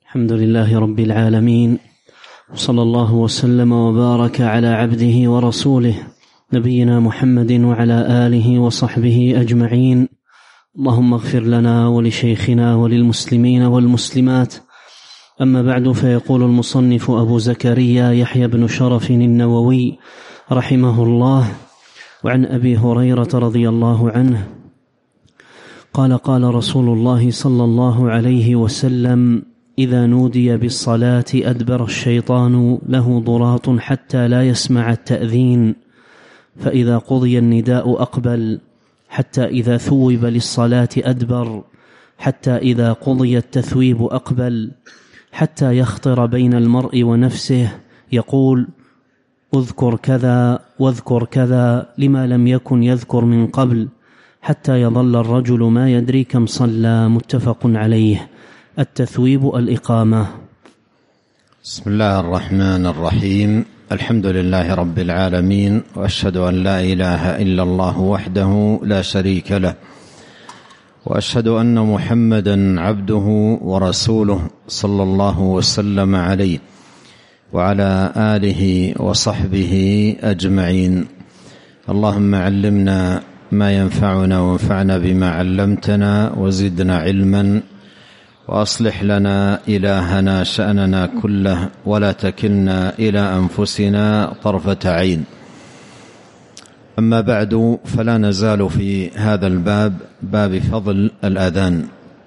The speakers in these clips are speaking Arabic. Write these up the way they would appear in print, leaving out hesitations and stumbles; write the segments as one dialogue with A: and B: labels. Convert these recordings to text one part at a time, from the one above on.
A: الحمد لله رب العالمين، صلى الله وسلم وبارك على عبده ورسوله نبينا محمد وعلى آله وصحبه أجمعين. اللهم اغفر لنا ولشيخنا وللمسلمين والمسلمات. أما بعد، فيقول المصنف أبو زكريا يحيى بن شرف النووي رحمه الله: وعن أبي هريرة رضي الله عنه قال: قال رسول الله صلى الله عليه وسلم: إذا نودي بالصلاة أدبر الشيطان له ضراط حتى لا يسمع التأذين، فإذا قضي النداء أقبل، حتى إذا ثوب للصلاة أدبر، حتى إذا قضي التثويب أقبل، حتى يخطر بين المرء ونفسه يقول: اذكر كذا واذكر كذا لما لم يكن يذكر من قبل، حتى يظل الرجل ما يدري كم صلى. متفق عليه. التثويب الإقامة.
B: بسم الله الرحمن الرحيم. الحمد لله رب العالمين، وأشهد أن لا إله إلا الله وحده لا شريك له، وأشهد أن محمدا عبده ورسوله صلى الله وسلم عليه وعلى آله وصحبه أجمعين. اللهم علمنا ما ينفعنا وانفعنا بما علمتنا وزدنا علما، وأصلح لنا إلهنا شأننا كله، ولا تكلنا إلى أنفسنا طرفة عين. أما بعد، فلا نزال في هذا الباب، باب فضل الأذان.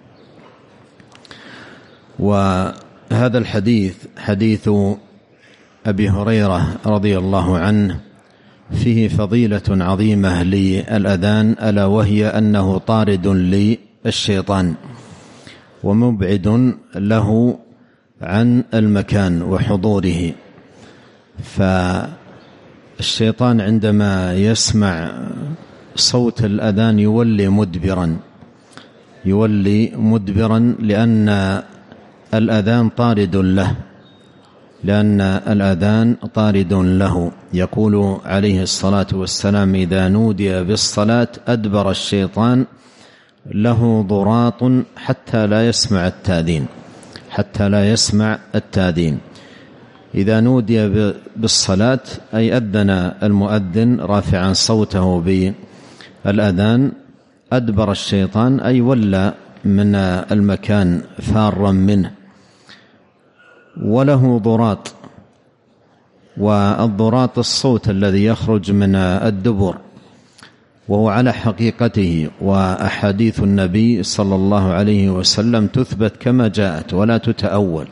B: وهذا الحديث حديث أبي هريرة رضي الله عنه فيه فضيلة عظيمة للأذان، ألا وهي أنه طارد للشيطان ومبعد له عن المكان وحضوره. فالشيطان عندما يسمع صوت الأذان يولي مدبرا لأن الأذان طارد له. يقول عليه الصلاة والسلام: إذا نودي بالصلاة أدبر الشيطان له ضراط حتى لا يسمع التاذين. إذا نودي بالصلاة أي أذن المؤذن رافعا صوته بالأذان، أدبر الشيطان أي ولى من المكان فارا منه. وله ضراط، والضراط الصوت الذي يخرج من الدبر، وهو على حقيقته. وأحاديث النبي صلى الله عليه وسلم تثبت كما جاءت ولا تتأول.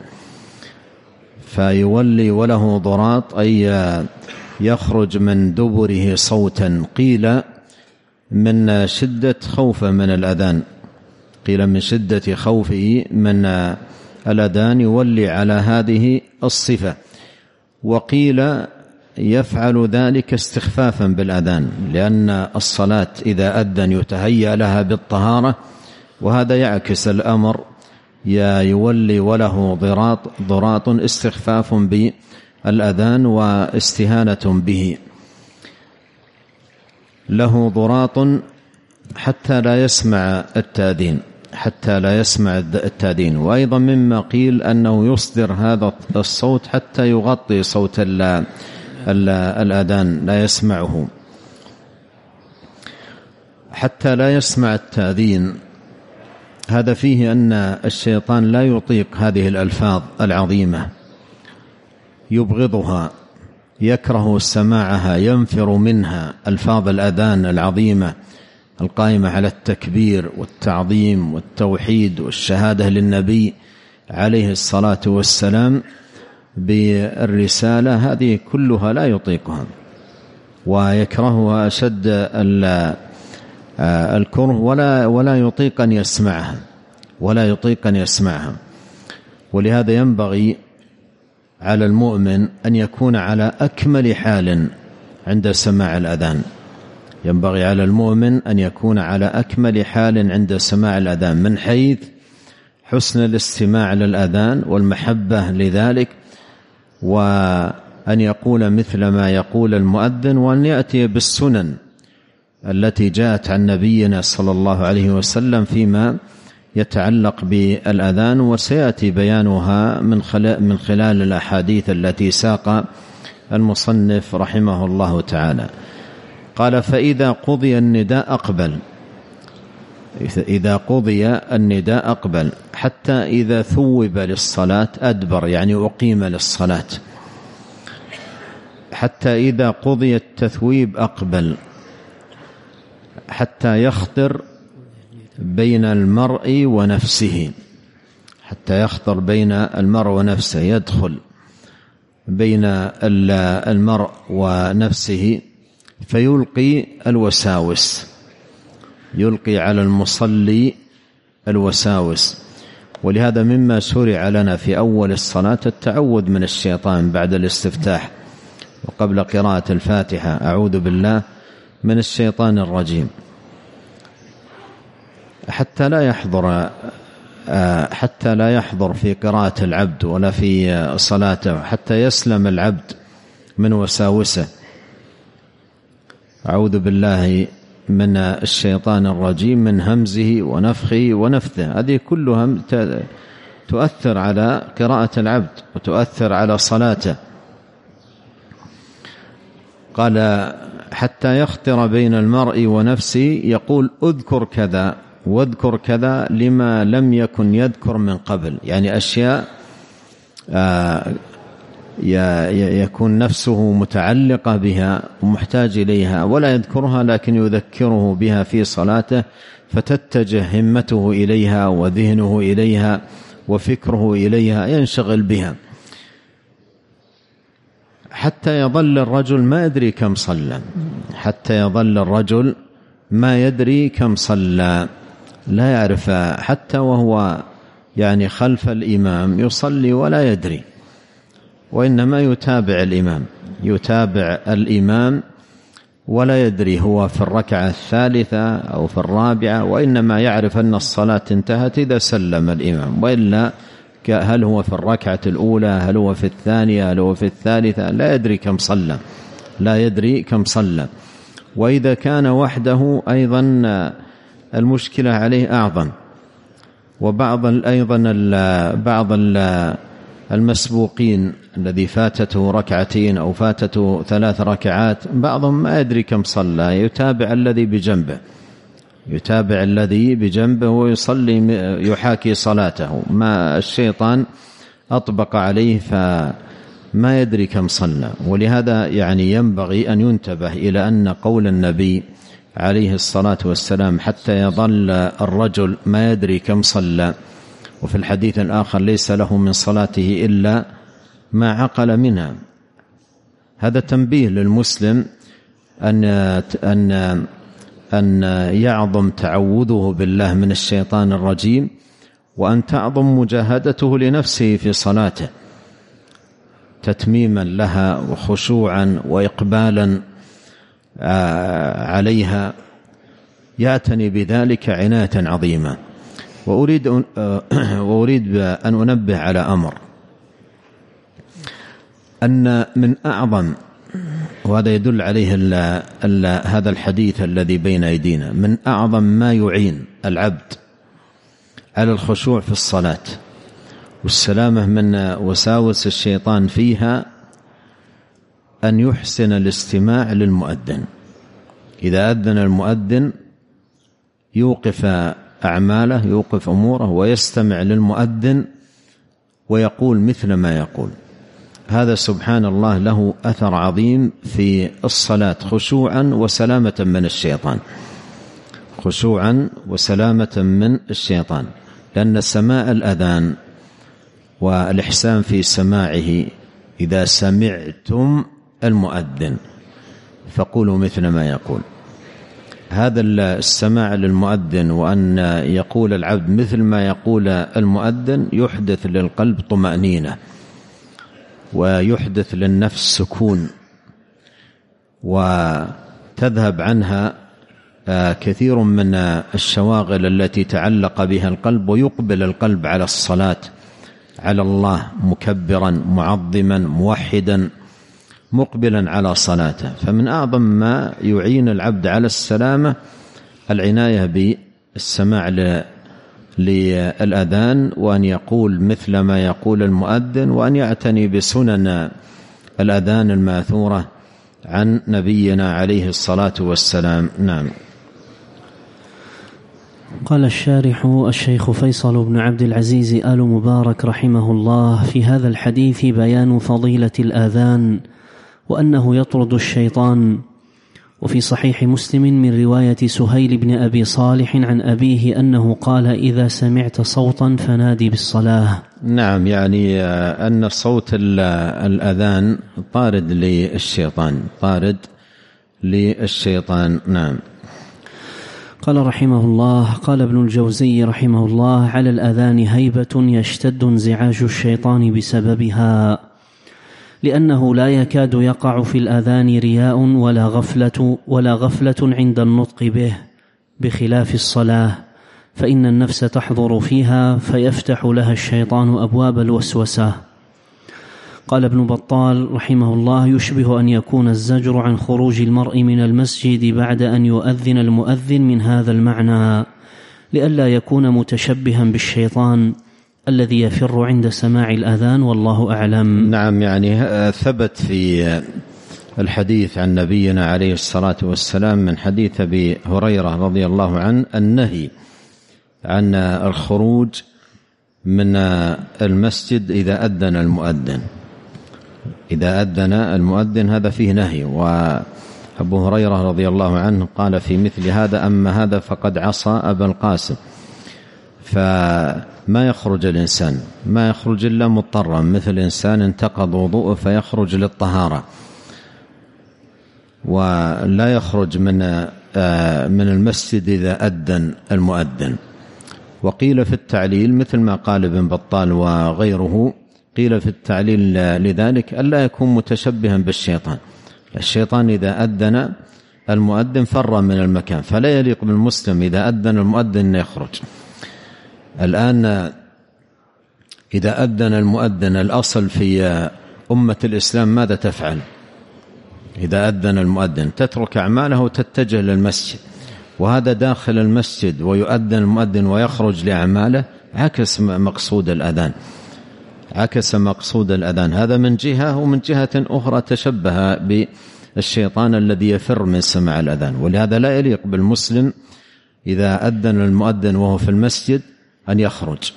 B: فيولي وله ضراط أي يخرج من دبره صوتا، قيل من شدة خوفه من الأذان، قيل من شدة خوفه من الأذان يولي على هذه الصفة، وقيل يفعل ذلك استخفافا بالأذان، لأن الصلاة إذا أذن يتهيأ لها بالطهارة، وهذا يعكس الأمر، يولي وله ضراط استخفاف بالأذان واستهانة به. له ضراط حتى لا يسمع التاذين. وأيضا مما قيل أنه يصدر هذا الصوت حتى يغطي صوت الأذان، لا يسمعه، حتى لا يسمع التاذين. هذا فيه أن الشيطان لا يطيق هذه الألفاظ العظيمة، يبغضها، يكره سماعها، ينفر منها. ألفاظ الأذان العظيمة القائمة على التكبير والتعظيم والتوحيد والشهادة للنبي عليه الصلاة والسلام بالرسالة، هذه كلها لا يطيقها ويكرهها أشد الكره، ولا يطيق أن يسمعها. ولهذا ينبغي على المؤمن أن يكون على أكمل حال عند سماع الأذان. ينبغي على المؤمن أن يكون على أكمل حال عند سماع الأذان، من حيث حسن الاستماع للأذان والمحبة لذلك، وأن يقول مثل ما يقول المؤذن، وأن يأتي بالسنن التي جاءت عن نبينا صلى الله عليه وسلم فيما يتعلق بالأذان، وسيأتي بيانها من خلال الأحاديث التي ساق المصنف رحمه الله تعالى. قال: فإذا قضي النداء أقبل. إذا قضي النداء أقبل حتى إذا ثوب للصلاة أدبر، يعني أقيم للصلاة. حتى إذا قضي التثويب أقبل حتى يخطر بين المرء ونفسه. حتى يخطر بين المرء ونفسه، يدخل بين المرء ونفسه فيلقي الوساوس، يلقي على المصلي الوساوس. ولهذا مما شرع لنا في أول الصلاة التعوذ من الشيطان بعد الاستفتاح وقبل قراءة الفاتحة: أعوذ بالله من الشيطان الرجيم، حتى لا يحضر في قراءة العبد ولا في صلاته، حتى يسلم العبد من وساوسه. أعوذ بالله من الشيطان الرجيم من همزه ونفخه ونفثه. هذه كلها تؤثر على قراءة العبد وتؤثر على صلاته. قال: حتى يخطر بين المرء ونفسه، يقول: اذكر كذا واذكر كذا لما لم يكن يذكر من قبل، يعني أشياء يكون نفسه متعلقة بها ومحتاج إليها ولا يذكرها، لكن يذكره بها في صلاته، فتتجه همته إليها وذهنه إليها وفكره إليها، ينشغل بها، حتى يظل الرجل ما يدري كم صلى. حتى يظل الرجل ما يدري كم صلى، لا يعرف، حتى وهو يعني خلف الإمام يصلي ولا يدري، وإنما يتابع الإمام ولا يدري هو في الركعة الثالثة أو في الرابعة، وإنما يعرف أن الصلاة انتهت إذا سلم الإمام، وإلا هل هو في الركعة الأولى، هل هو في الثانية، هل هو في الثالثة، لا يدري كم صلى. وإذا كان وحده أيضا المشكلة عليه أعظم. وبعض المسبوقين الذي فاتته ركعتين أو فاتته 3 ركعات، بعضهم ما يدري كم صلى، يتابع الذي بجنبه ويصلي يحاكي صلاته، ما الشيطان أطبق عليه فما يدري كم صلى. ولهذا يعني ينبغي أن ينتبه إلى أن قول النبي عليه الصلاة والسلام: حتى يظل الرجل ما يدري كم صلى، وفي الحديث الآخر: ليس له من صلاته إلا ما عقل منها. هذا تنبيه للمسلم أن يعظم تعوذه بالله من الشيطان الرجيم، وأن تعظم مجاهدته لنفسه في صلاته تتميما لها وخشوعا وإقبالا عليها، يعتني بذلك عناية عظيمة. وأريد أن أنبه على أمر، أن من أعظم، وهذا يدل عليه هذا الحديث الذي بين أيدينا، من أعظم ما يعين العبد على الخشوع في الصلاة والسلامة من وساوس الشيطان فيها أن يحسن الاستماع للمؤذن. إذا أذن المؤذن يوقف أعماله، يوقف أموره، ويستمع للمؤذن ويقول مثل ما يقول. هذا سبحان الله له أثر عظيم في الصلاة، خشوعا وسلامة من الشيطان، خشوعا وسلامة من الشيطان. لأن سماع الأذان والإحسان في سماعه: إذا سمعتم المؤذن فقولوا مثل ما يقول. هذا السماع للمؤذن وأن يقول العبد مثل ما يقول المؤذن يحدث للقلب طمأنينة، ويحدث للنفس سكون، وتذهب عنها كثير من الشواغل التي تعلق بها القلب، ويقبل القلب على الصلاة، على الله، مكبرا معظما موحدا مقبلا على صلاته. فمن أعظم ما يعين العبد على السلامة العناية بالسماع للأذان، وأن يقول مثل ما يقول المؤذن، وأن يعتني بسنن الأذان الماثورة عن نبينا عليه الصلاة والسلام. نعم.
A: قال الشارح الشيخ فيصل بن عبد العزيز آل مبارك رحمه الله: في هذا الحديث بيان فضيلة الآذان وأنه يطرد الشيطان. وفي صحيح مسلم من رواية سهيل بن أبي صالح عن أبيه أنه قال: إذا سمعت صوتا فنادي بالصلاة.
B: نعم، يعني أن صوت الأذان طارد للشيطان. نعم.
A: قال رحمه الله: قال ابن الجوزي رحمه الله: على الأذان هيبة يشتد انزعاج الشيطان بسببها، لأنه لا يكاد يقع في الأذان رياء ولا غفلة عند النطق به، بخلاف الصلاة، فإن النفس تحضر فيها فيفتح لها الشيطان أبواب الوسوسة. قال ابن بطال رحمه الله: يشبه أن يكون الزجر عن خروج المرء من المسجد بعد أن يؤذن المؤذن من هذا المعنى، لئلا يكون متشبها بالشيطان الذي يفر عند سماع الأذان، والله أعلم.
B: نعم، يعني ثبت في الحديث عن نبينا عليه الصلاة والسلام من حديث أبي هريرة رضي الله عنه النهي عن الخروج من المسجد إذا أذن المؤذن، هذا فيه نهي. وأبو هريرة رضي الله عنه قال في مثل هذا: أما هذا فقد عصى أبا القاسم. فما يخرج الإنسان، ما يخرج إلا مضطرا، مثل إنسان انتقض وضوءه فيخرج للطهارة، ولا يخرج من المسجد إذا أذن المؤذن. وقيل في التعليل مثل ما قال ابن بطال وغيره، قيل في التعليل لذلك ألا يكون متشبها بالشيطان. الشيطان إذا أذن المؤذن فر من المكان، فلا يليق بالمسلم إذا أذن المؤذن يخرج. الآن إذا أذن المؤذن، الأصل في أمة الإسلام ماذا تفعل؟ إذا أذن المؤذن تترك أعماله وتتجه للمسجد، وهذا داخل المسجد ويؤذن المؤذن ويخرج لأعماله، عكس مقصود الأذان. هذا من جهة، ومن جهة أخرى تشبه بالشيطان الذي يفر من سماع الأذان. ولهذا لا يليق بالمسلم إذا أذن المؤذن وهو في المسجد أن يخرج،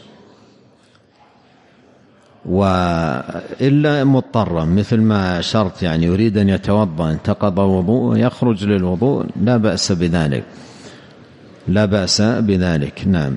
B: وإلا مضطرا، مثل ما شرط، يعني يريد أن يتوضأ انتقض وضوء يخرج للوضوء، لا بأس بذلك. نعم.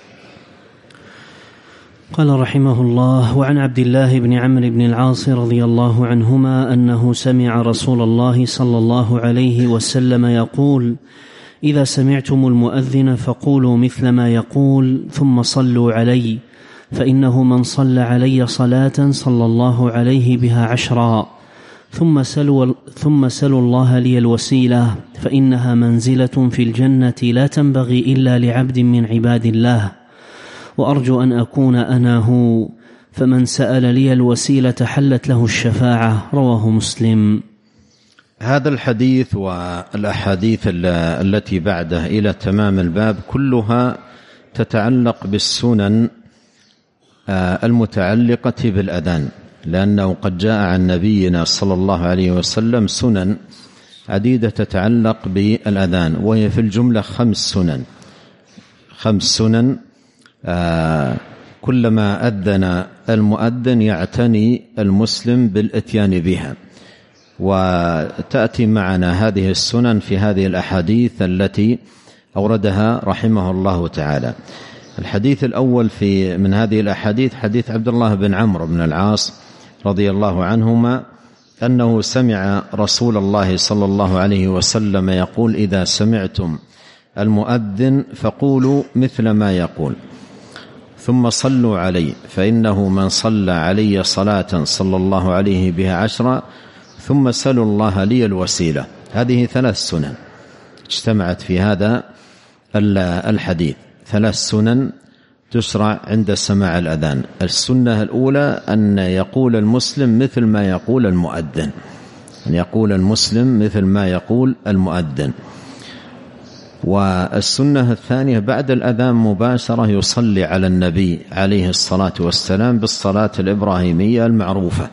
A: قال رحمه الله: وعن عبد الله بن عمرو بن العاص رضي الله عنهما أنه سمع رسول الله صلى الله عليه وسلم يقول: إذا سمعتم المؤذن فقولوا مثل ما يقول، ثم صلوا علي، فإنه من صلى علي صلاة صلى الله عليه بها 10، ثم سلوا الله لي الوسيلة، فإنها منزلة في الجنة لا تنبغي إلا لعبد من عباد الله، وأرجو أن أكون أنا هو، فمن سأل لي الوسيلة حلت له الشفاعة. رواه مسلم.
B: هذا الحديث والأحاديث التي بعده إلى تمام الباب كلها تتعلق بالسنن المتعلقة بالأذان، لأنه قد جاء عن نبينا صلى الله عليه وسلم سنن عديدة تتعلق بالأذان، وهي في الجملة 5 سنن. كلما أذن المؤذن يعتني المسلم بالإتيان بها، وتأتي معنا هذه السنن في هذه الأحاديث التي أوردها رحمه الله تعالى. الحديث الأول من هذه الأحاديث حديث عبد الله بن عمرو بن العاص رضي الله عنهما أنه سمع رسول الله صلى الله عليه وسلم يقول: إذا سمعتم المؤذن فقولوا مثل ما يقول، ثم صلوا علي، فإنه من صلى علي صلاة صلى الله عليه بها 10، ثم سلوا الله لي الوسيلة. هذه 3 سنن اجتمعت في هذا الحديث، 3 سنن تشرع عند سماع الأذان. السنة الأولى أن يقول المسلم مثل ما يقول المؤذن، والسنة الثانية بعد الأذان مباشرة يصلي على النبي عليه الصلاة والسلام بالصلاة الإبراهيمية المعروفة.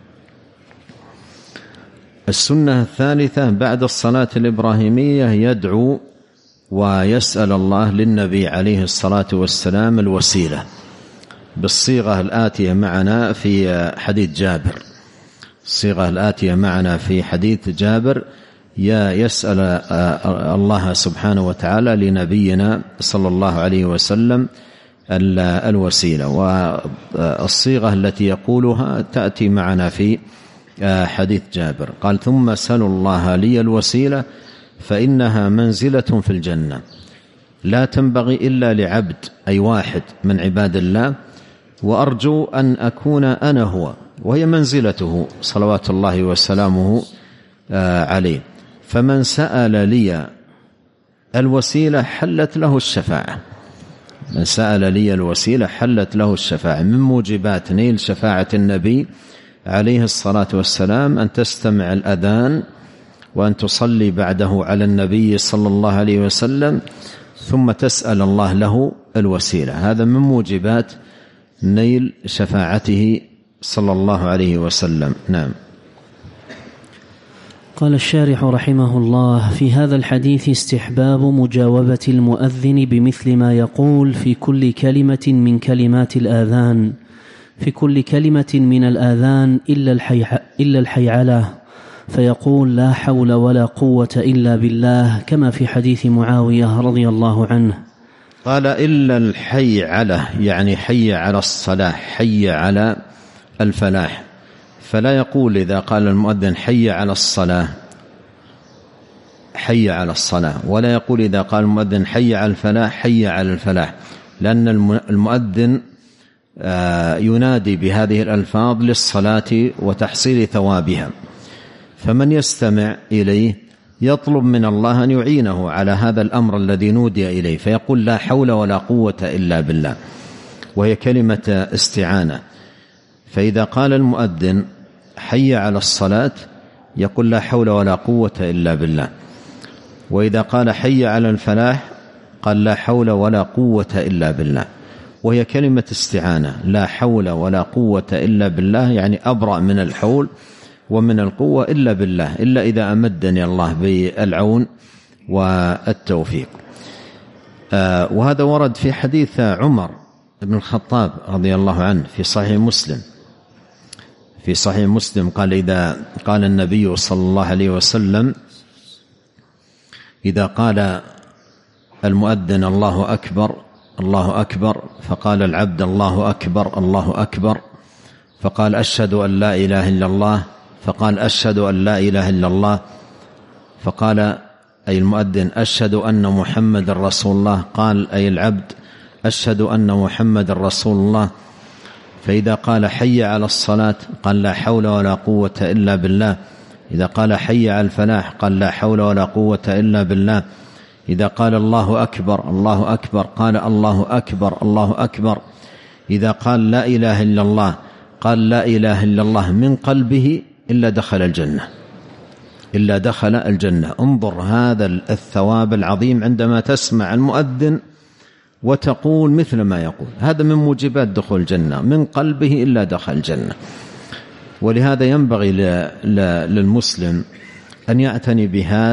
B: السنة الثالثة بعد الصلاة الإبراهيمية يدعو ويسأل الله للنبي عليه الصلاة والسلام الوسيلة بالصيغة الآتية معنا في حديث جابر. الصيغة الآتية معنا في حديث جابر يسأل الله سبحانه وتعالى لنبينا صلى الله عليه وسلم الوسيلة، والصيغة التي يقولها تأتي معنا في حديث جابر. قال: ثم سلوا الله لي الوسيلة فإنها منزلة في الجنة لا تنبغي إلا لعبد، أي واحد من عباد الله، وأرجو أن أكون أنا هو، وهي منزلته صلوات الله وسلامه عليه. فمن سأل لي الوسيلة حلت له الشفاعة. من سأل لي الوسيلة حلت له الشفاعة. من موجبات نيل شفاعة النبي عليه الصلاة والسلام أن تستمع الأذان وأن تصلي بعده على النبي صلى الله عليه وسلم ثم تسأل الله له الوسيلة. هذا من موجبات نيل شفاعته صلى الله عليه وسلم. نعم.
A: قال الشارح رحمه الله: في هذا الحديث استحباب مجاوبة المؤذن بمثل ما يقول في كل كلمة من كلمات الآذان، في كل كلمة من الآذان إلا الحيعلة، فيقول: لا حول ولا قوة إلا بالله، كما في حديث معاوية رضي الله عنه.
B: قال: إلا الحيعلة، يعني حي على الصلاة، حي على الفلاح. فلا يقول إذا قال المؤذن حي على الصلاة حي على الصلاة، ولا يقول إذا قال المؤذن حي على الفلاح حي على الفلاح، لأن المؤذن ينادي بهذه الألفاظ للصلاة وتحصيل ثوابها. فمن يستمع إليه يطلب من الله أن يعينه على هذا الأمر الذي نودي إليه، فيقول: لا حول ولا قوة إلا بالله، وهي كلمة استعانة. فإذا قال المؤذن حي على الصلاة يقول: لا حول ولا قوة إلا بالله. وإذا قال حي على الفلاح قال: لا حول ولا قوة إلا بالله، وهي كلمة استعانة. لا حول ولا قوة إلا بالله، يعني أبرأ من الحول ومن القوة إلا بالله، إلا إذا أمدني الله بالعون والتوفيق. وهذا ورد في حديث عمر بن الخطاب رضي الله عنه في صحيح مسلم. في صحيح مسلم قال: إذا قال النبي صلى الله عليه وسلم: إذا قال المؤذن الله أكبر الله أكبر، فقال العبد الله أكبر الله أكبر، فقال: أشهد أن لا إله إلا الله، فقال: أشهد أن لا إله إلا الله، فقال أي المؤذن: أشهد أن محمد رسول الله، قال أي العبد: أشهد أن محمد رسول الله. فإذا قال حي على الصلاة قال: لا حول ولا قوة إلا بالله. إذا قال حي على الفلاح قال: لا حول ولا قوة إلا بالله. إذا قال الله أكبر الله أكبر قال: الله أكبر الله أكبر. إذا قال لا إله إلا الله قال: لا إله إلا الله من قلبه إلا دخل الجنة، إلا دخل الجنة. انظر هذا الثواب العظيم عندما تسمع المؤذن وتقول مثل ما يقول. هذا من موجبات دخول الجنة، من قلبه إلا دخل الجنة. ولهذا ينبغي للمسلم أن يعتني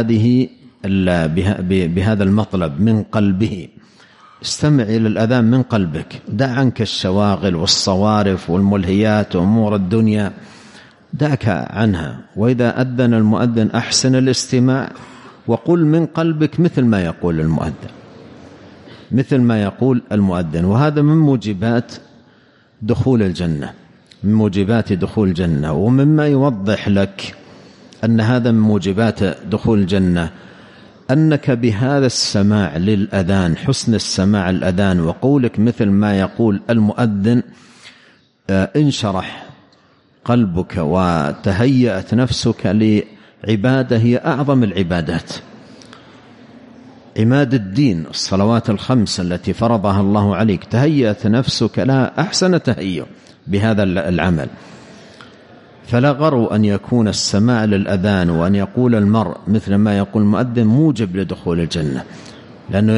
B: بهذا المطلب من قلبه. استمع إلى الأذان من قلبك، دع عنك الشواغل والصوارف والملهيات وأمور الدنيا، دعك عنها. وإذا أذن المؤذن أحسن الاستماع وقل من قلبك مثل ما يقول المؤذن، مثل ما يقول المؤذن. وهذا من موجبات دخول الجنة، من موجبات دخول الجنة. ومما يوضح لك أن هذا من موجبات دخول الجنة أنك بهذا السماع للأذان، حسن السماع الأذان وقولك مثل ما يقول المؤذن، انشرح قلبك وتهيأت نفسك لعبادة هي أعظم العبادات، عماد الدين، الصلوات الخمس التي فرضها الله عليك. تهيأت نفسك لها أحسن تهيؤ بهذا العمل. فلا غرو أن يكون السماع للأذان وأن يقول المرء مثل ما يقول المؤذن موجب لدخول الجنة. لأنه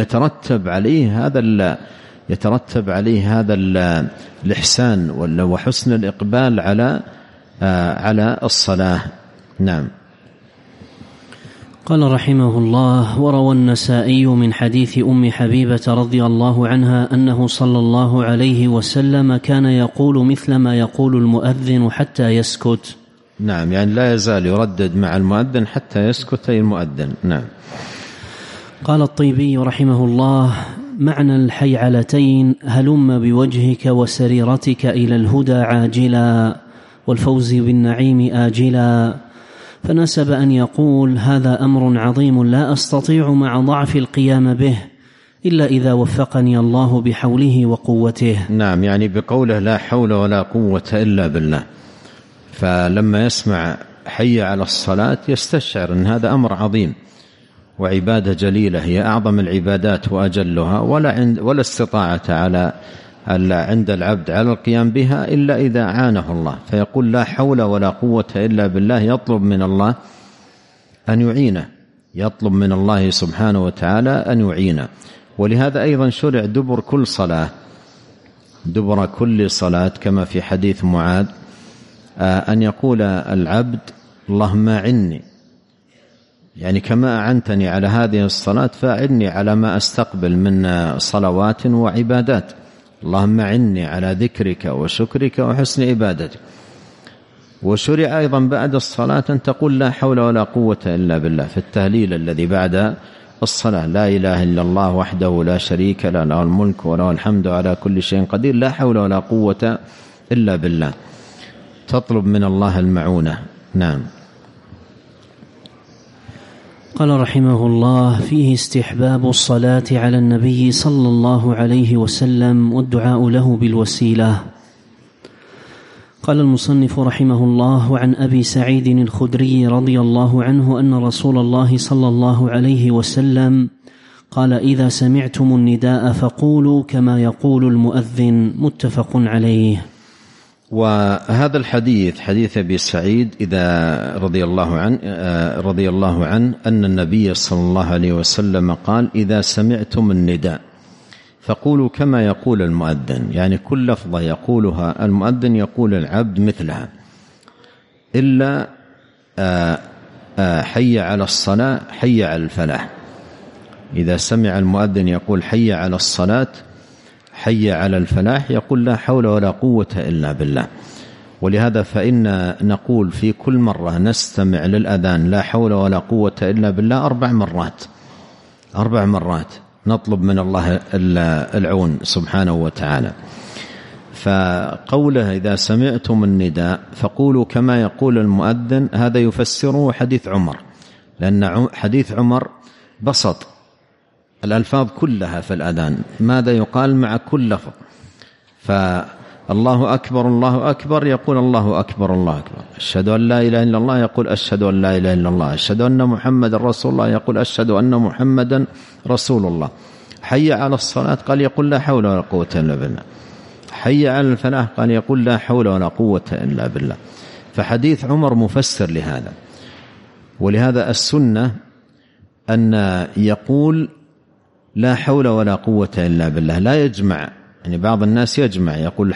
B: يترتب عليه هذا الإحسان وحسن الإقبال على الصلاة. نعم.
A: قال رحمه الله: وروى النسائي من حديث أم حبيبة رضي الله عنها أنه صلى الله عليه وسلم كان يقول مثل ما يقول المؤذن حتى يسكت.
B: نعم، يعني لا يزال يردد مع المؤذن حتى يسكت المؤذن. نعم.
A: قال الطيبي رحمه الله: معنى الحيعلتين: هلم بوجهك وسريرتك إلى الهدى عاجلا والفوز بالنعيم آجلا. فنسب أن يقول: هذا أمر عظيم لا أستطيع مع ضعف القيام به إلا إذا وفقني الله بحوله وقوته.
B: نعم، يعني بقوله لا حول ولا قوة إلا بالله، فلما يسمع حي على الصلاة يستشعر أن هذا أمر عظيم وعبادة جليلة، هي أعظم العبادات وأجلها، ولا استطاعة عند العبد على القيام بها إلا إذا عانه الله، فيقول لا حول ولا قوة إلا بالله، يطلب من الله أن يعينه، يطلب من الله سبحانه وتعالى أن يعينه. ولهذا أيضا شرع دبر كل صلاة كما في حديث معاذ أن يقول العبد: اللهم أعني، يعني كما أعنتني على هذه الصلاة فأعني على ما أستقبل من صلوات وعبادات، اللهم أعني على ذكرك وشكرك وحسن عبادتك. وشرع أيضا بعد الصلاة أن تقول لا حول ولا قوة إلا بالله في التهليل الذي بعد الصلاة: لا إله إلا الله وحده لا شريك له، له الملك وله الحمد على كل شيء قدير، لا حول ولا قوة إلا بالله، تطلب من الله المعونة. نعم.
A: قال رحمه الله: فيه استحباب الصلاة على النبي صلى الله عليه وسلم والدعاء له بالوسيلة. قال المصنف رحمه الله: وعن أبي سعيد الخدري رضي الله عنه أن رسول الله صلى الله عليه وسلم قال: إذا سمعتم النداء فقولوا كما يقول المؤذن. متفق عليه.
B: وهذا الحديث حديث أبي سعيد رضي الله عنه أن النبي صلى الله عليه وسلم قال: إذا سمعتم النداء فقولوا كما يقول المؤذن، يعني كل لفظة يقولها المؤذن يقول العبد مثلها، إلا حي على الصلاة حي على الفلاح. إذا سمع المؤذن يقول حي على الصلاة حي على الفلاح يقول لا حول ولا قوة إلا بالله. ولهذا فإن نقول في كل مرة نستمع للأذان لا حول ولا قوة إلا بالله 4 مرات نطلب من الله العون سبحانه وتعالى. فقوله إذا سمعتم النداء فقولوا كما يقول المؤذن، هذا يفسره حديث عمر، لأن حديث عمر بسط الألفاظ كلها في الأذان، ماذا يقال مع كل لفظ. فالله أكبر الله أكبر يقول الله أكبر الله أكبر، أشهد أن لا إله إلا الله يقول أشهد أن لا إله إلا الله، أشهد أن محمد رسول الله يقول أشهد أن محمدا رسول الله. حي على الصلاة قال يقول لا حول ولا قوة إلا بالله. حي على الفلاح قال يقول لا حول ولا قوة إلا بالله. فحديث عمر مفسر لهذا. ولهذا السنة أن يقول لا حول ولا قوة إلا بالله، لا يجمع. يعني بعض الناس يجمع، يقول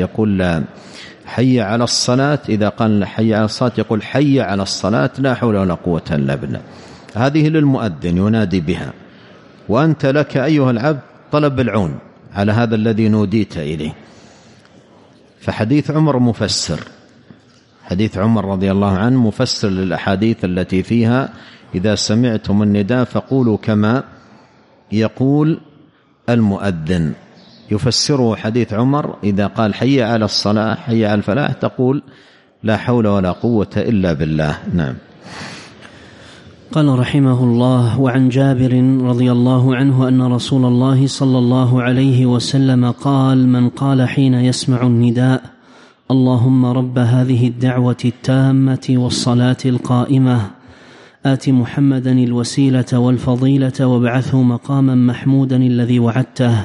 B: حي على الصلاة، إذا قال حي على الصلاة يقول حي على الصلاة لا حول ولا قوة إلا بالله. هذه للمؤذن ينادي بها، وأنت لك أيها العبد طلب العون على هذا الذي نوديت إليه. فحديث عمر مفسر، حديث عمر رضي الله عنه مفسر للأحاديث التي فيها إذا سمعتم النداء فقولوا كما يقول المؤذن. يفسره حديث عمر إذا قال حي على الصلاة حي على الفلاح تقول لا حول ولا قوة إلا بالله. نعم.
A: قال رحمه الله: وعن جابر رضي الله عنه أن رسول الله صلى الله عليه وسلم قال: من قال حين يسمع النداء اللهم رب هذه الدعوة التامة والصلاة القائمة آت محمدا الوسيلة والفضيلة وابعثه مقاما محمودا الذي وعدته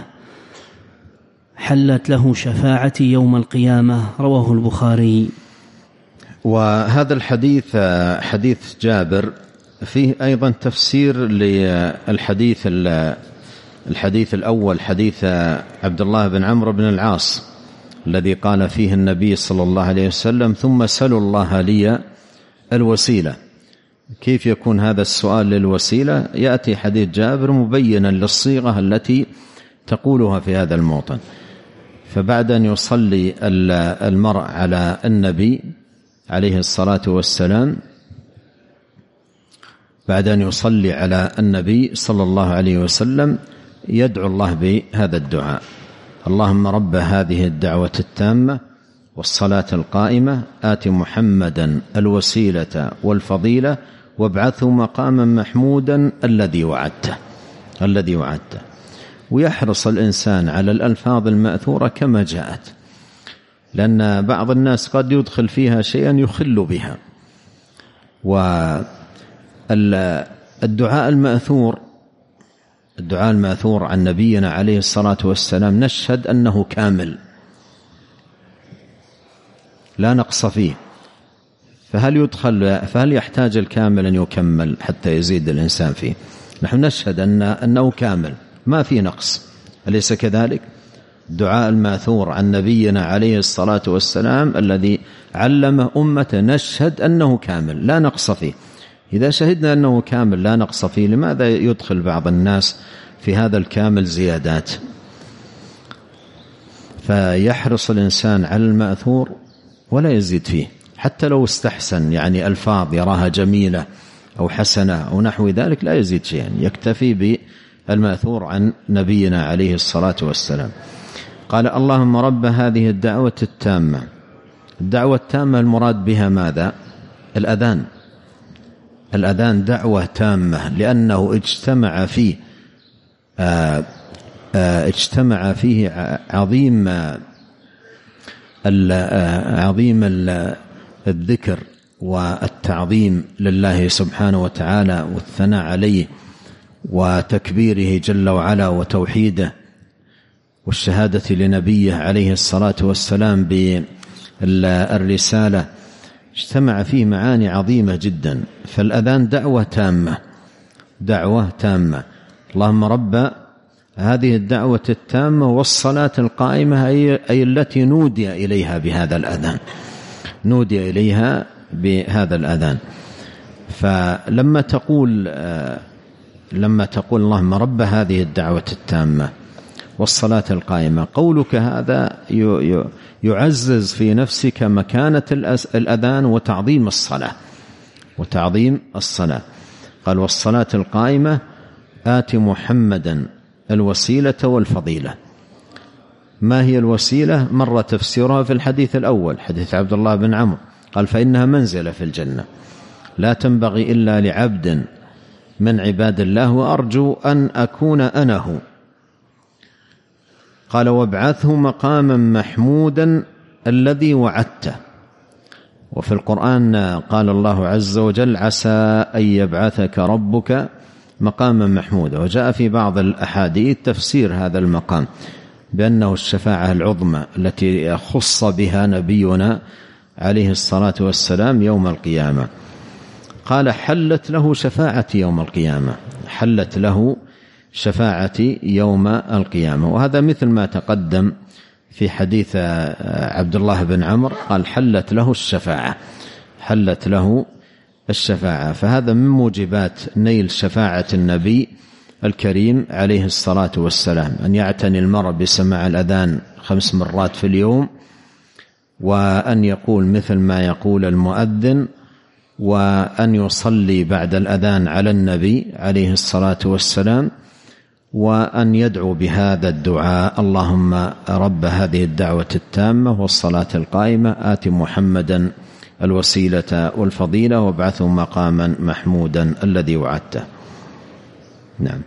A: حلت له شفاعتي يوم القيامة. رواه البخاري.
B: وهذا الحديث حديث جابر فيه أيضا تفسير للحديث الحديث الأول حديث عبد الله بن عمرو بن العاص الذي قال فيه النبي صلى الله عليه وسلم: ثم سلوا الله لي الوسيلة. كيف يكون هذا السؤال للوسيلة؟ يأتي حديث جابر مبينا للصيغة التي تقولها في هذا الموطن. فبعد أن يصلي المرء على النبي عليه الصلاة والسلام، بعد أن يصلي على النبي صلى الله عليه وسلم، يدعو الله بهذا الدعاء: اللهم رب هذه الدعوة التامة والصلاة القائمة آت محمدا الوسيلة والفضيلة وابعثه مقاما محمودا الذي وعدته. ويحرص الإنسان على الألفاظ المأثورة كما جاءت، لأن بعض الناس قد يدخل فيها شيئا يخل بها. والدعاء المأثور عن نبينا عليه الصلاة والسلام نشهد أنه كامل لا نقص فيه، فهل يحتاج الكامل أن يكمل حتى يزيد الإنسان فيه؟ نحن نشهد أنه كامل ما فيه نقص، أليس كذلك؟ الدعاء الماثور عن نبينا عليه الصلاة والسلام الذي علم أمته نشهد أنه كامل لا نقص فيه. إذا شهدنا أنه كامل لا نقص فيه، لماذا يدخل بعض الناس في هذا الكامل زيادات؟ فيحرص الإنسان على المأثور ولا يزيد فيه، حتى لو استحسن يعني ألفاظ يراها جميلة أو حسنة أو نحو ذلك لا يزيد شيئا، يكتفي بالمأثور عن نبينا عليه الصلاة والسلام. قال: اللهم رب هذه الدعوة التامة. الدعوة التامة المراد بها ماذا؟ الأذان دعوة تامة، لأنه اجتمع فيه عظيم الذكر والتعظيم لله سبحانه وتعالى والثناء عليه وتكبيره جل وعلا وتوحيده والشهادة لنبيه عليه الصلاة والسلام بالرسالة. اجتمع فيه معاني عظيمة جدا. فالأذان دعوة تامة. اللهم رب هذه الدعوة التامة والصلاة القائمة، أي التي نودي إليها بهذا الأذان. فلما تقول اللهم رب هذه الدعوة التامة والصلاة القائمة، قولك هذا يعزز في نفسك مكانة الأذان وتعظيم الصلاة. قال: والصلاة القائمة آت محمدا الوسيلة والفضيلة. ما هي الوسيلة؟ مر تفسيرها في الحديث الأول، حديث عبد الله بن عمرو، قال: فإنها منزلة في الجنة لا تنبغي إلا لعبد من عباد الله، وأرجو أن أكون أنا هو. قال: وابعثه مقاما محمودا الذي وعدته. وفي القرآن قال الله عز وجل: عسى أن يبعثك ربك مقاما محمودا. وجاء في بعض الأحاديث تفسير هذا المقام بأنه الشفاعة العظمى التي خص بها نبينا عليه الصلاة والسلام يوم القيامة. قال: حلت له شفاعتي يوم القيامة. وهذا مثل ما تقدم في حديث عبد الله بن عمرو، قال: حلت له الشفاعة. فهذا من موجبات نيل شفاعة النبي الكريم عليه الصلاة والسلام، أن يعتني المرء بسماع الأذان 5 مرات في اليوم، وأن يقول مثل ما يقول المؤذن، وأن يصلي بعد الأذان على النبي عليه الصلاة والسلام، وأن يدعو بهذا الدعاء: اللهم رب هذه الدعوة التامة والصلاة القائمة آت محمدا الوسيلة والفضيلة وابعثه مقاما محمودا الذي وعدته. نعم.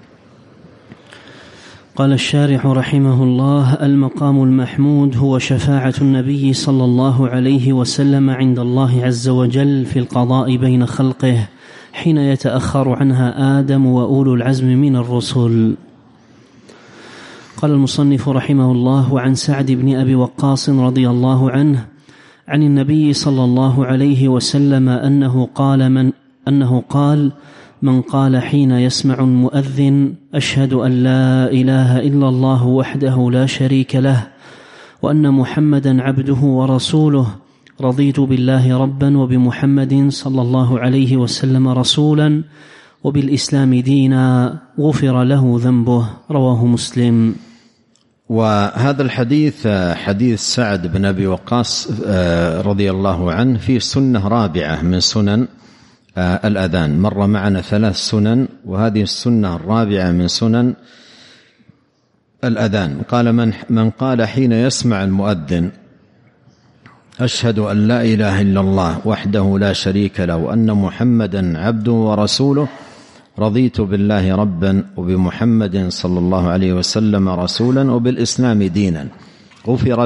A: قال الشارح رحمه الله: المقام المحمود هو شفاعة النبي صلى الله عليه وسلم عند الله عز وجل في القضاء بين خلقه حين يتأخر عنها آدم وأولو العزم من الرسل. قال المصنف رحمه الله: وعن سعد بن أبي وقاص رضي الله عنه عن النبي صلى الله عليه وسلم أنه قال: من قال حين يسمع المؤذن أشهد أن لا إله إلا الله وحده لا شريك له وأن محمدا عبده ورسوله رضيت بالله ربا وبمحمد صلى الله عليه وسلم رسولا وبالإسلام دينا غفر له ذنبه. رواه مسلم.
B: وهذا الحديث حديث سعد بن أبي وقاص رضي الله عنه في سنة رابعة من سنن الأذان. مر معنا 3 سنن، وهذه السنة الرابعة من سنن الأذان. قال من قال حين يسمع المؤذن أشهد أن لا إله إلا الله وحده لا شريك له وأن محمدا عبده ورسوله رضيت بالله ربا وبمحمد صلى الله عليه وسلم رسولا وبالإسلام دينا غفر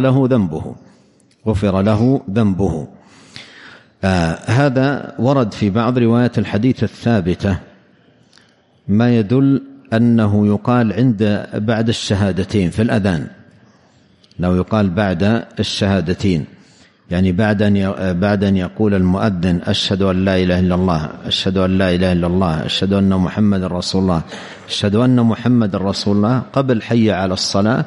B: له ذنبه. هذا ورد في بعض روايات الحديث الثابتة ما يدل أنه يقال بعد الشهادتين في الأذان، لو يقال بعد الشهادتين، يعني بعد أن يقول المؤذن أشهد أن لا إله إلا الله، أشهد أن لا إله إلا الله، أشهد أن محمد رسول الله، أشهد أن محمد رسول الله، قبل حي على الصلاة،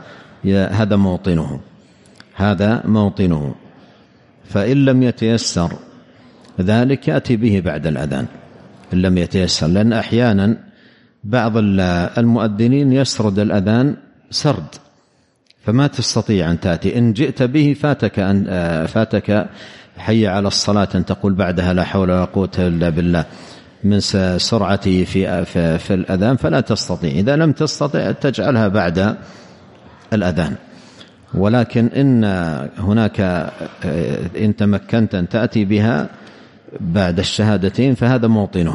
B: هذا موطنه. فإن لم يتيسر ذلك يأتي به بعد الأذان إن لم يتيسر، لأن أحيانا بعض المؤذنين يسرد الأذان سرد فما تستطيع أن تأتي، إن جئت به فاتك حي على الصلاة أن تقول بعدها لا حول ولا قوة إلا بالله من سرعته في الأذان، فلا تستطيع. إذا لم تستطيع تجعلها بعد الأذان، ولكن إن تمكنت أن تأتي بها بعد الشهادتين فهذا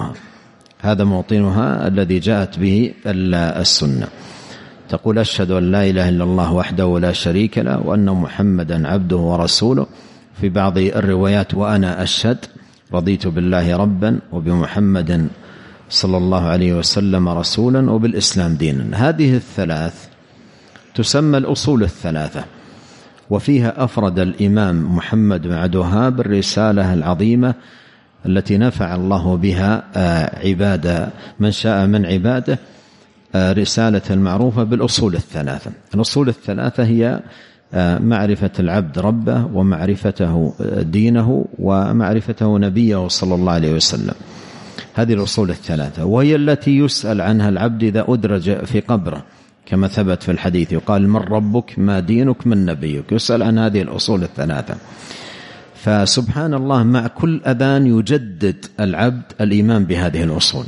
B: موطنها الذي جاءت به السنة. تقول أشهد أن لا إله إلا الله وحده لا شريك له وأن محمدا عبده ورسوله، في بعض الروايات وأنا أشهد رضيت بالله ربا وبمحمد صلى الله عليه وسلم رسولا وبالإسلام دينا. هذه الثلاث تسمى الأصول الثلاثة، وفيها أفرد الإمام محمد بن عبد الوهاب الرسالة العظيمة التي نفع الله بها من شاء من عباده، رسالة المعروفة بالأصول الثلاثة. الأصول الثلاثة هي معرفة العبد ربه، ومعرفته دينه، ومعرفته نبيه صلى الله عليه وسلم. هذه الأصول الثلاثة، وهي التي يسأل عنها العبد إذا أدرج في قبره، كما ثبت في الحديث يقال من ربك ما دينك من نبيك، يسأل عن هذه الأصول الثلاثة. فسبحان الله مع كل أذان يجدد العبد الإيمان بهذه الأصول،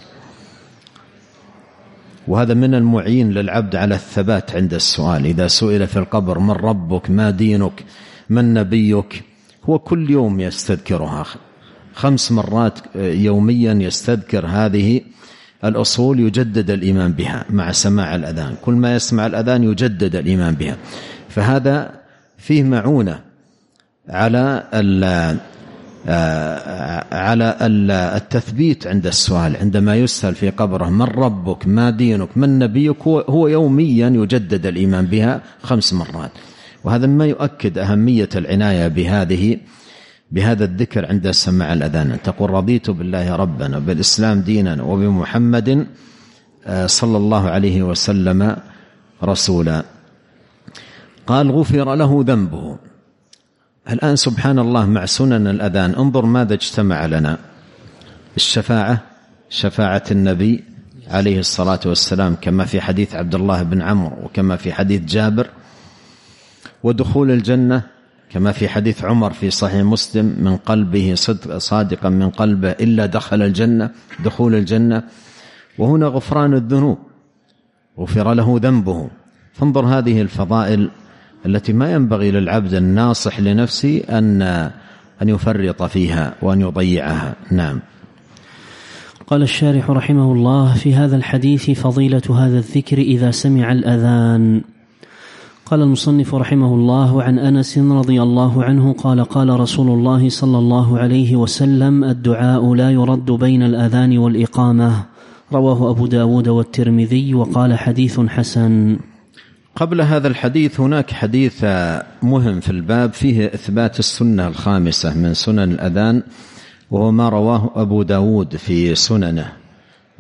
B: وهذا من المعين للعبد على الثبات عند السؤال. إذا سئل في القبر من ربك ما دينك من نبيك، هو كل يوم يستذكرها 5 مرات يوميا، يستذكر هذه الأصول، يجدد الإيمان بها مع سماع الأذان. كل ما يسمع الأذان يجدد الإيمان بها، فهذا فيه معونة على التثبيت عند السؤال. عندما يسأل في قبره من ربك ما دينك من نبيك، هو يوميا يجدد الإيمان بها 5 مرات. وهذا ما يؤكد أهمية العناية بهذا الذكر عند سماع الأذان. تقول رضيت بالله ربنا وبالإسلام دينا وبمحمد صلى الله عليه وسلم رسولا. قال غفر له ذنبه. الآن سبحان الله مع سنن الأذان انظر ماذا اجتمع لنا: شفاعة النبي عليه الصلاة والسلام كما في حديث عبد الله بن عمرو وكما في حديث جابر، ودخول الجنة كما في حديث عمر في صحيح مسلم من قلبه صادقا من قلبه إلا دخل الجنة، دخول الجنة. وهنا غفران الذنوب، غفر له ذنبه. فانظر هذه الفضائل التي ما ينبغي للعبد الناصح لنفسه أن يفرط فيها وأن يضيعها. نعم.
A: قال الشارح رحمه الله: في هذا الحديث فضيلة هذا الذكر إذا سمع الأذان. قال المصنف رحمه الله: وعن أنس رضي الله عنه قال: قال رسول الله صلى الله عليه وسلم: الدعاء لا يرد بين الأذان والإقامة. رواه أبو داود والترمذي وقال حديث حسن.
B: قبل هذا الحديث هناك حديث مهم في الباب فيه إثبات السنة الخامسة من سنن الأذان، وهو ما رواه أبو داود في سننه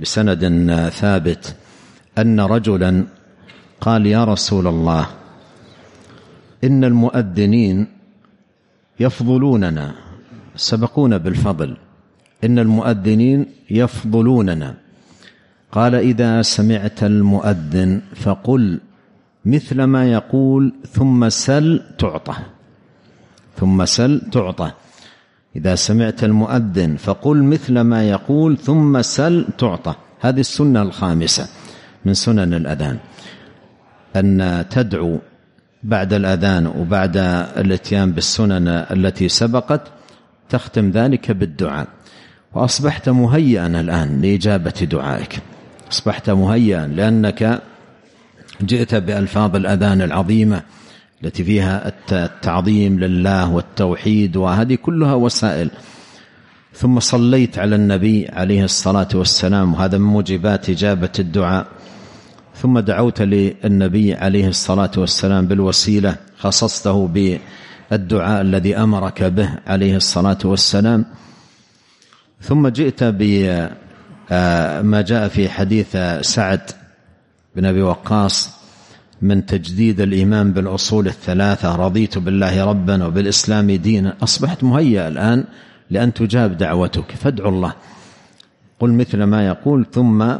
B: بسند ثابت أن رجلا قال: يا رسول الله، إن المؤذنين يفضلوننا، سبقونا بالفضل، إن المؤذنين يفضلوننا. قال: إذا سمعت المؤذن فقل مثل ما يقول ثم سل تعطى. ثم سل تعطى. إذا سمعت المؤذن فقل مثل ما يقول ثم سل تعطى. هذه السنة الخامسة من سنن الأذان، أن تدعو بعد الأذان وبعد الاتيان بالسنن التي سبقت، تختم ذلك بالدعاء. وأصبحت مهيئا الآن لإجابة دعائك، أصبحت مهيئا لأنك جئت بألفاظ الأذان العظيمة التي فيها التعظيم لله والتوحيد، وهذه كلها وسائل. ثم صليت على النبي عليه الصلاة والسلام، وهذا من موجبات إجابة الدعاء. ثم دعوت للنبي عليه الصلاة والسلام بالوسيلة، خصصته بالدعاء الذي أمرك به عليه الصلاة والسلام. ثم جئت بما جاء في حديث سعد بن أبي وقاص من تجديد الإيمان بالأصول الثلاثة: رضيت بالله ربا وبالإسلام دينا. أصبحت مهيئ الآن لأن تجاب دعوتك، فادعو الله، قل مثل ما يقول ثم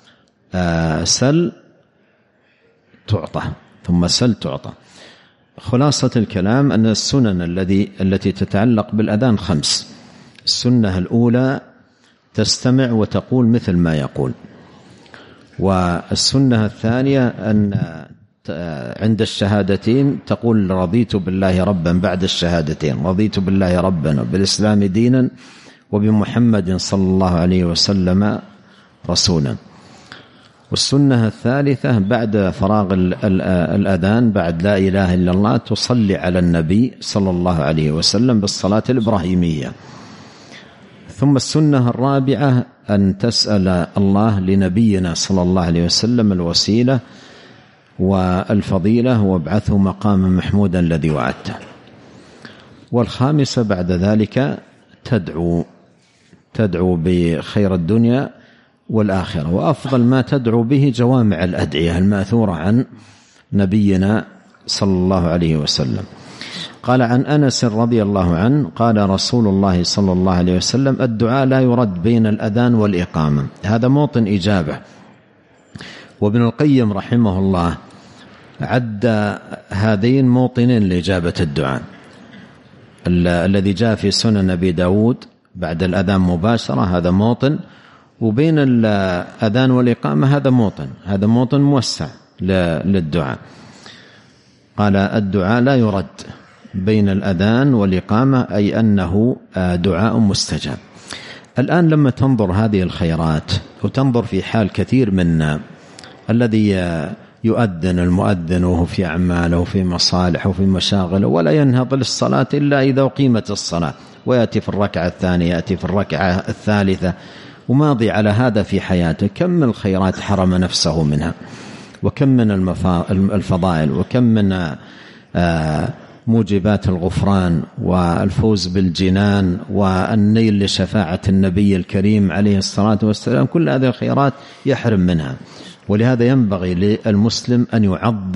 B: سل تعطى، ثم سل تعطى. خلاصة الكلام أن السنن التي تتعلق بالأذان 5. السنة الأولى تستمع وتقول مثل ما يقول. والسنة الثانية أن عند الشهادتين تقول: رضيت بالله ربا، بعد الشهادتين رضيت بالله ربا وبالإسلام دينا وبمحمد صلى الله عليه وسلم رسولا. والسنة الثالثة بعد فراغ الأذان، بعد لا إله إلا الله، تصلي على النبي صلى الله عليه وسلم بالصلاة الإبراهيمية. ثم السنة الرابعة أن تسأل الله لنبينا صلى الله عليه وسلم الوسيلة والفضيلة، وابعثه مقاما محمودا الذي وعدته. والخامسة بعد ذلك تدعو بخير الدنيا والآخرة. وأفضل ما تدعو به جوامع الأدعية المأثورة عن نبينا صلى الله عليه وسلم. قال عن أنس رضي الله عنه قال رسول الله صلى الله عليه وسلم: الدعاء لا يرد بين الأذان والإقامة. هذا موطن إجابة. وابن القيم رحمه الله عد هذين موطنين لإجابة الدعاء: الذي جاء في سنن أبي داود بعد الأذان مباشرة، هذا موطن، وبين الأذان والإقامة هذا موطن موسع للدعاء. قال: الدعاء لا يرد بين الأذان والإقامة، أي أنه دعاء مستجاب. الآن لما تنظر هذه الخيرات وتنظر في حال كثير منا الذي يؤذن المؤذن وهو في أعماله وفي مصالحه وفي مشاغله، ولا ينهض للصلاة إلا إذا أقيمت الصلاة، ويأتي في الركعة الثانية، يأتي في الركعة الثالثة، وماضي على هذا في حياته. كم من الخيرات حرم نفسه منها، وكم من الفضائل، وكم من موجبات الغفران والفوز بالجنان والنيل لشفاعة النبي الكريم عليه الصلاة والسلام. كل هذه الخيرات يحرم منها. ولهذا ينبغي للمسلم أن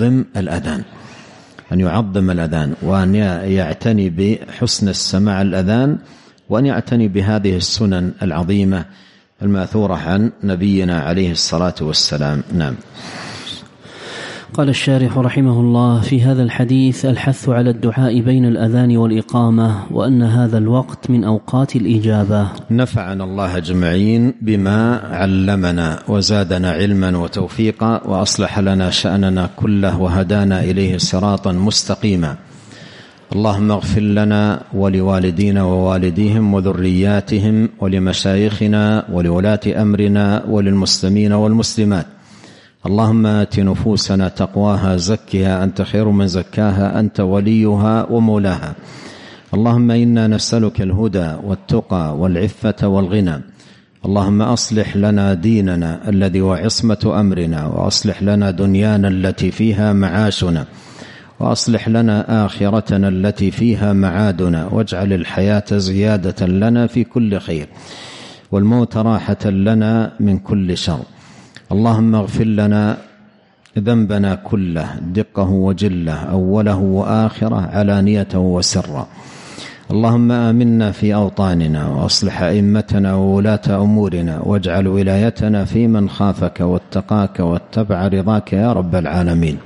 B: يعظم الأذان، وأن يعتني بحسن السماع الأذان، وأن يعتني بهذه السنن العظيمة الماثورة عن نبينا عليه الصلاة والسلام. نعم.
A: قال الشارح رحمه الله: في هذا الحديث الحث على الدعاء بين الأذان والإقامة، وأن هذا الوقت من أوقات الإجابة.
B: نفعنا الله أجمعين بما علمنا، وزادنا علما وتوفيقا، وأصلح لنا شأننا كله، وهدانا إليه صراطا مستقيما. اللهم اغفر لنا ولوالدينا ووالديهم وذرياتهم ولمشايخنا ولولاة أمرنا وللمسلمين والمسلمات. اللهم آت نفوسنا تقواها، زكها أنت خير من زكاها، أنت وليها ومولاها. اللهم إنا نسألك الهدى والتقى والعفة والغنى. اللهم أصلح لنا ديننا الذي هو عصمة أمرنا، وأصلح لنا دنيانا التي فيها معاشنا، وأصلح لنا آخرتنا التي فيها معادنا، واجعل الحياة زيادة لنا في كل خير. والموت راحة لنا من كل شر. اللهم اغفر لنا ذنبنا كله دقه وجله أوله وآخره علانيته وسره. اللهم آمنا في أوطاننا وأصلح أئمتنا وولاة أمورنا واجعل ولايتنا في من خافك واتقاك واتبع رضاك يا رب العالمين.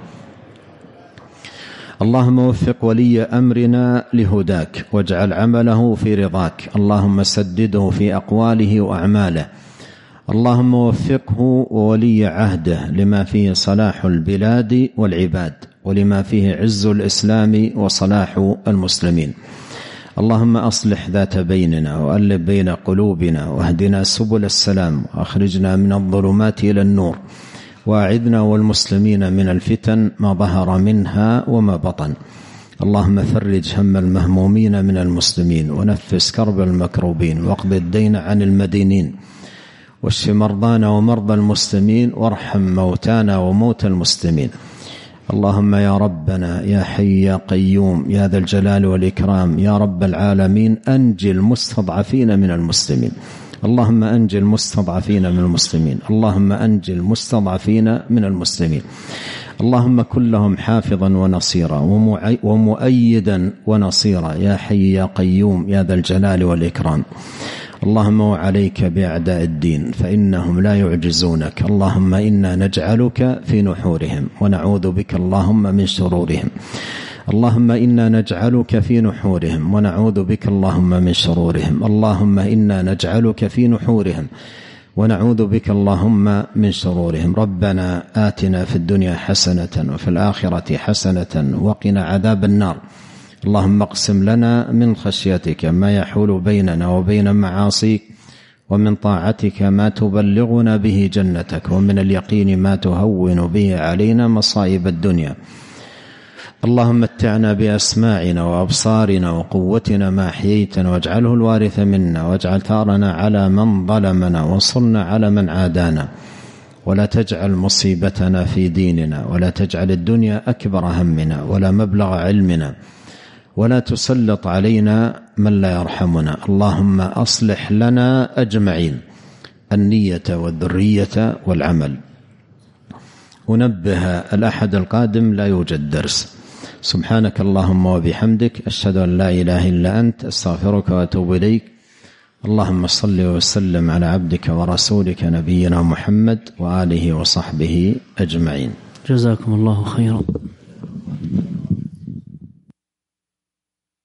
B: اللهم وفق ولي أمرنا لهداك واجعل عمله في رضاك. اللهم سدده في أقواله وأعماله. اللهم وفقه وولي عهده لما فيه صلاح البلاد والعباد ولما فيه عز الإسلام وصلاح المسلمين. اللهم أصلح ذات بيننا وألف بين قلوبنا واهدنا سبل السلام وأخرجنا من الظلمات إلى النور وأعذنا والمسلمين من الفتن ما ظهر منها وما بطن. اللهم فرج هم المهمومين من المسلمين ونفس كرب المكروبين واقض الدين عن المدينين واشف مرضانا ومرضى المسلمين وارحم موتانا وموتى المسلمين. اللهم يا ربنا يا حي يا قيوم يا ذا الجلال والإكرام يا رب العالمين أنجي المستضعفين من المسلمين. اللهم أنجي المستضعفين من المسلمين. اللهم أنجي المستضعفين من المسلمين. اللهم كن لهم حافظا ونصيرا ومؤيدا ونصيرا يا حي يا قيوم يا ذا الجلال والإكرام. اللهم وعليك بأعداء الدين فإنهم لا يعجزونك. اللهم إنا نجعلك في نحورهم ونعوذ بك اللهم من شرورهم. اللهم إنا نجعلك في نحورهم ونعوذ بك اللهم من شرورهم. اللهم إنا نجعلك في نحورهم ونعوذ بك اللهم من شرورهم. ربنا آتنا في الدنيا حسنة وفي الآخرة حسنة وقنا عذاب النار. اللهم اقسم لنا من خشيتك ما يحول بيننا وبين معاصيك ومن طاعتك ما تبلغنا به جنتك ومن اليقين ما تهون به علينا مصائب الدنيا. اللهم متعنا بأسماعنا وأبصارنا وقوتنا ما أحييتنا واجعله الوارث منا واجعل ثارنا على من ظلمنا وانصرنا على من عادانا ولا تجعل مصيبتنا في ديننا ولا تجعل الدنيا أكبر همنا ولا مبلغ علمنا ولا تسلط علينا من لا يرحمنا. اللهم أصلح لنا أجمعين النية والذرية والعمل. أنبه الأحد القادم لا يوجد درس. سبحانك اللهم وبحمدك أشهد أن لا إله إلا أنت أستغفرك وأتوب إليك. اللهم صل وسلم على عبدك ورسولك نبينا محمد وآله وصحبه أجمعين.
A: جزاكم الله خيرا.